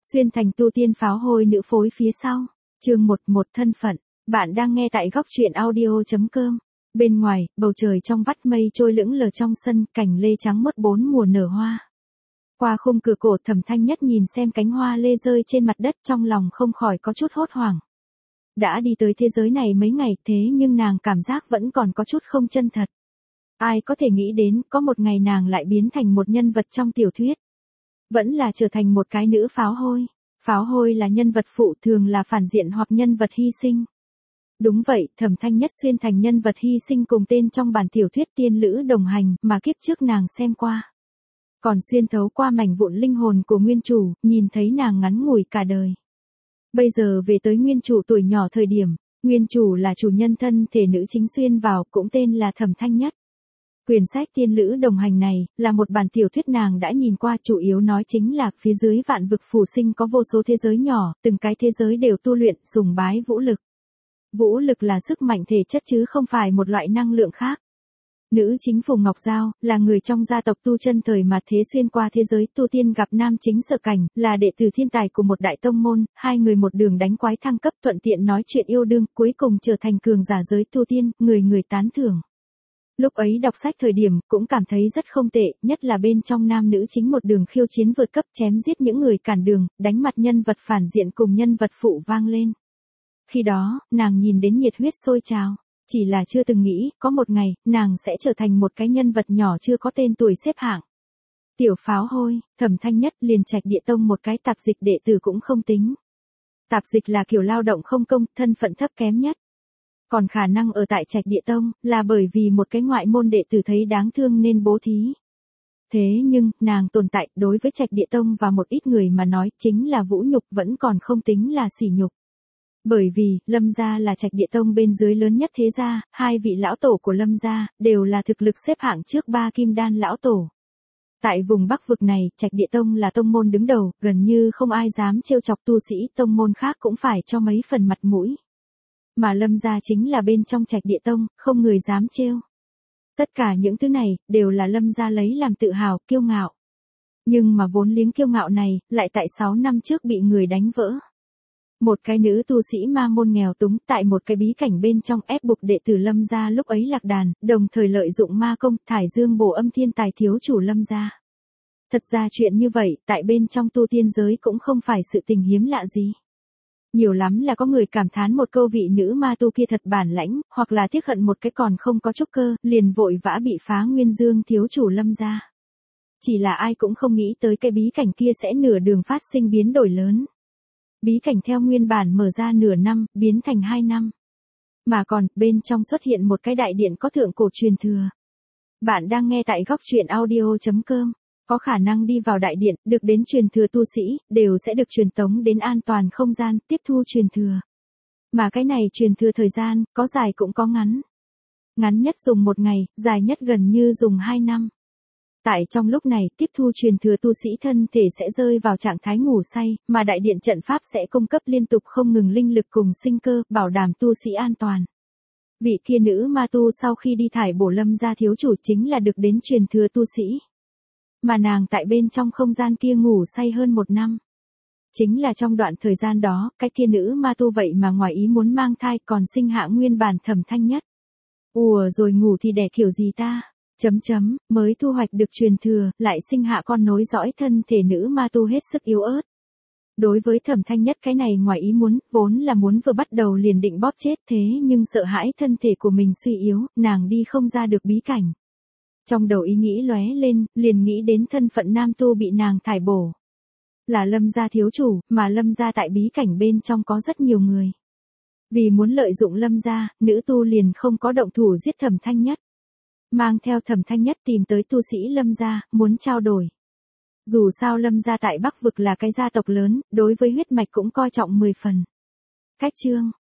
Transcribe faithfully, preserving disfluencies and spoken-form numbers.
Xuyên thành tu tiên pháo hôi nữ phối phía sau. Chương một một thân phận. Bạn đang nghe tại góc truyện audio chấm com. Bên ngoài, bầu trời trong vắt mây trôi lững lờ trong sân, cành lê trắng mốt bốn mùa nở hoa. Qua khung cửa cổ, Thẩm Thanh Nhất nhìn xem cánh hoa lê rơi trên mặt đất, trong lòng không khỏi có chút hốt hoảng. Đã đi tới thế giới này mấy ngày, thế nhưng nàng cảm giác vẫn còn có chút không chân thật. Ai có thể nghĩ đến, có một ngày nàng lại biến thành một nhân vật trong tiểu thuyết. Vẫn là trở thành một cái nữ pháo hôi. Pháo hôi là nhân vật phụ, thường là phản diện hoặc nhân vật hy sinh. Đúng vậy, Thẩm Thanh Nhất xuyên thành nhân vật hy sinh cùng tên trong bản tiểu thuyết Tiên Lữ Đồng Hành mà kiếp trước nàng xem qua. Còn xuyên thấu qua mảnh vụn linh hồn của nguyên chủ, nhìn thấy nàng ngắn ngủi cả đời. Bây giờ về tới nguyên chủ tuổi nhỏ thời điểm, nguyên chủ là chủ nhân thân thể nữ chính xuyên vào, cũng tên là Thẩm Thanh Nhất. Quyển sách Tiên Lữ Đồng Hành này, là một bản tiểu thuyết nàng đã nhìn qua, chủ yếu nói chính là phía dưới vạn vực phù sinh có vô số thế giới nhỏ, từng cái thế giới đều tu luyện, sùng bái vũ lực. Vũ lực là sức mạnh thể chất chứ không phải một loại năng lượng khác. Nữ chính Phùng Ngọc Giao, là người trong gia tộc tu chân thời mà thế xuyên qua thế giới tu tiên gặp nam chính Sở Cảnh, là đệ tử thiên tài của một đại tông môn, hai người một đường đánh quái thăng cấp, thuận tiện nói chuyện yêu đương, cuối cùng trở thành cường giả giới tu tiên, người người tán thưởng. Lúc ấy đọc sách thời điểm, cũng cảm thấy rất không tệ, nhất là bên trong nam nữ chính một đường khiêu chiến vượt cấp, chém giết những người cản đường, đánh mặt nhân vật phản diện cùng nhân vật phụ vang lên. Khi đó, nàng nhìn đến nhiệt huyết sôi trào, chỉ là chưa từng nghĩ, có một ngày, nàng sẽ trở thành một cái nhân vật nhỏ chưa có tên tuổi xếp hạng. Tiểu pháo hôi, Thẩm Thanh Nhất liền Trạch Địa Tông một cái tạp dịch đệ tử cũng không tính. Tạp dịch là kiểu lao động không công, thân phận thấp kém nhất. Còn khả năng ở tại Trạch Địa Tông, là bởi vì một cái ngoại môn đệ tử thấy đáng thương nên bố thí. Thế nhưng, nàng tồn tại, đối với Trạch Địa Tông và một ít người mà nói, chính là vũ nhục, vẫn còn không tính là sỉ nhục. Bởi vì, Lâm gia là Trạch Địa Tông bên dưới lớn nhất thế gia, hai vị lão tổ của Lâm gia, đều là thực lực xếp hạng trước ba kim đan lão tổ. Tại vùng Bắc vực này, Trạch Địa Tông là tông môn đứng đầu, gần như không ai dám trêu chọc tu sĩ, tông môn khác cũng phải cho mấy phần mặt mũi. Mà Lâm gia chính là bên trong Trạch Địa Tông, không người dám trêu. Tất cả những thứ này, đều là Lâm gia lấy làm tự hào, kiêu ngạo. Nhưng mà vốn liếng kiêu ngạo này, lại tại sáu năm trước bị người đánh vỡ. Một cái nữ tu sĩ ma môn nghèo túng, tại một cái bí cảnh bên trong ép buộc đệ tử Lâm gia lúc ấy lạc đàn, đồng thời lợi dụng ma công, thải dương bổ âm thiên tài thiếu chủ Lâm gia. Thật ra chuyện như vậy, tại bên trong tu tiên giới cũng không phải sự tình hiếm lạ gì. Nhiều lắm là có người cảm thán một câu vị nữ ma tu kia thật bản lãnh, hoặc là tiếc hận một cái còn không có trúc cơ, liền vội vã bị phá nguyên dương thiếu chủ Lâm gia. Chỉ là ai cũng không nghĩ tới cái bí cảnh kia sẽ nửa đường phát sinh biến đổi lớn. Bí cảnh theo nguyên bản mở ra nửa năm, biến thành hai năm. Mà còn, bên trong xuất hiện một cái đại điện có thượng cổ truyền thừa. Bạn đang nghe tại góc truyện audio chấm com. Có khả năng đi vào đại điện, được đến truyền thừa tu sĩ, đều sẽ được truyền tống đến an toàn không gian, tiếp thu truyền thừa. Mà cái này truyền thừa thời gian, có dài cũng có ngắn. Ngắn nhất dùng một ngày, dài nhất gần như dùng hai năm. Tại trong lúc này, tiếp thu truyền thừa tu sĩ thân thể sẽ rơi vào trạng thái ngủ say, mà đại điện trận pháp sẽ cung cấp liên tục không ngừng linh lực cùng sinh cơ, bảo đảm tu sĩ an toàn. Vị kia nữ ma tu sau khi đi thải bổ Lâm gia thiếu chủ chính là được đến truyền thừa tu sĩ. Mà nàng tại bên trong không gian kia ngủ say hơn một năm. Chính là trong đoạn thời gian đó, cái kia nữ ma tu vậy mà ngoài ý muốn mang thai còn sinh hạ nguyên bản Thẩm Thanh Nhất. Ùa rồi ngủ thì đẻ kiểu gì ta? Chấm chấm, mới thu hoạch được truyền thừa, lại sinh hạ con nối dõi thân thể nữ ma tu hết sức yếu ớt. Đối với Thẩm Thanh Nhất cái này ngoài ý muốn, vốn là muốn vừa bắt đầu liền định bóp chết, thế nhưng sợ hãi thân thể của mình suy yếu, nàng đi không ra được bí cảnh. Trong đầu ý nghĩ lóe lên, liền nghĩ đến thân phận nam tu bị nàng thải bổ. Là Lâm gia thiếu chủ, mà Lâm gia tại bí cảnh bên trong có rất nhiều người. Vì muốn lợi dụng Lâm gia, nữ tu liền không có động thủ giết Thẩm Thanh Nhất. Mang theo Thẩm Thanh Nhất tìm tới tu sĩ Lâm gia, muốn trao đổi. Dù sao Lâm gia tại Bắc vực là cái gia tộc lớn, đối với huyết mạch cũng coi trọng mười phần. Cách chương,